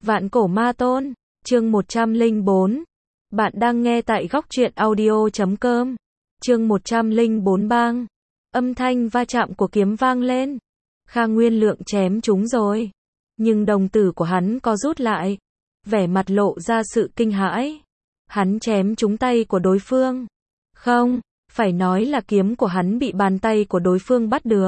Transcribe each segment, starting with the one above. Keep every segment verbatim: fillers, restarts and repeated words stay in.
Vạn cổ ma tôn, chương một trăm lẻ bốn. Bạn đang nghe tại góc truyện audio chấm com. Chương một trăm lẻ bốn bang. Âm thanh va chạm của kiếm vang lên. Kha Nguyên Lượng chém chúng rồi. Nhưng đồng tử của hắn co rút lại. Vẻ mặt lộ ra sự kinh hãi. Hắn chém trúng tay của đối phương. Không, phải nói là kiếm của hắn bị bàn tay của đối phương bắt được.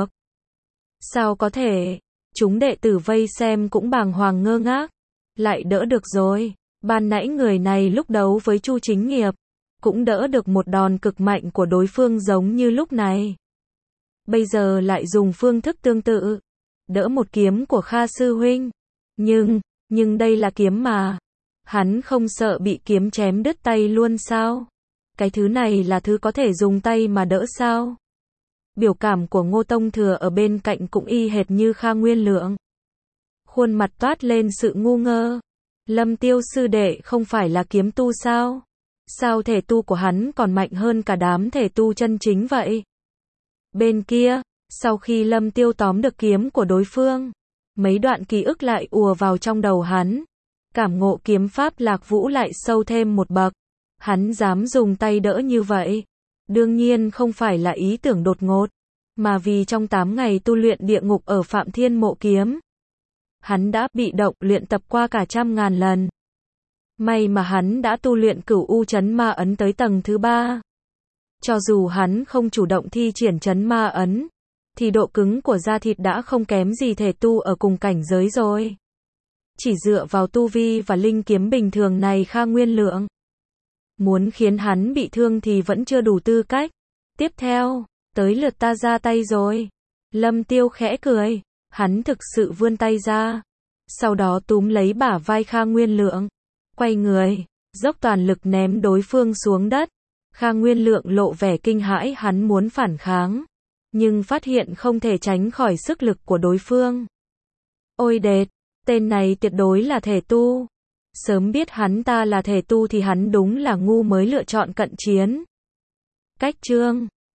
Sao có thể? Chúng đệ tử vây xem cũng bàng hoàng ngơ ngác. Lại đỡ được rồi. Ban nãy người này lúc đấu với Chu Chính Nghiệp, cũng đỡ được một đòn cực mạnh của đối phương giống như lúc này. Bây giờ lại dùng phương thức tương tự. Đỡ một kiếm của Kha Sư Huynh. Nhưng, nhưng đây là kiếm mà. Hắn không sợ bị kiếm chém đứt tay luôn sao? Cái thứ này là thứ có thể dùng tay mà đỡ sao? Biểu cảm của Ngô Tông Thừa ở bên cạnh cũng y hệt như Kha Nguyên Lượng. Khuôn mặt toát lên sự ngu ngơ. Lâm Tiêu sư đệ không phải là kiếm tu sao? Sao thể tu của hắn còn mạnh hơn cả đám thể tu chân chính vậy? Bên kia, sau khi Lâm Tiêu tóm được kiếm của đối phương, mấy đoạn ký ức lại ùa vào trong đầu hắn. Cảm ngộ kiếm pháp Lạc Vũ lại sâu thêm một bậc. Hắn dám dùng tay đỡ như vậy. Đương nhiên không phải là ý tưởng đột ngột, mà vì trong tám ngày tu luyện địa ngục ở Phạm Thiên Mộ Kiếm, hắn đã bị động luyện tập qua cả trăm ngàn lần. May mà hắn đã tu luyện Cửu U Chấn Ma Ấn tới tầng thứ ba. Cho dù hắn không chủ động thi triển Chấn Ma Ấn, thì độ cứng của da thịt đã không kém gì thể tu ở cùng cảnh giới rồi. Chỉ dựa vào tu vi và linh kiếm bình thường này Kha Nguyên Lượng, muốn khiến hắn bị thương thì vẫn chưa đủ tư cách. Tiếp theo, tới lượt ta ra tay rồi. Lâm Tiêu khẽ cười. Hắn thực sự vươn tay ra. Sau đó túm lấy bả vai Kha Nguyên Lượng. Quay người, dốc toàn lực ném đối phương xuống đất. Kha Nguyên Lượng lộ vẻ kinh hãi, hắn muốn phản kháng, nhưng phát hiện không thể tránh khỏi sức lực của đối phương. Ôi đệt, tên này tuyệt đối là thể tu. Sớm biết hắn ta là thể tu thì hắn đúng là ngu mới lựa chọn cận chiến. Cách chương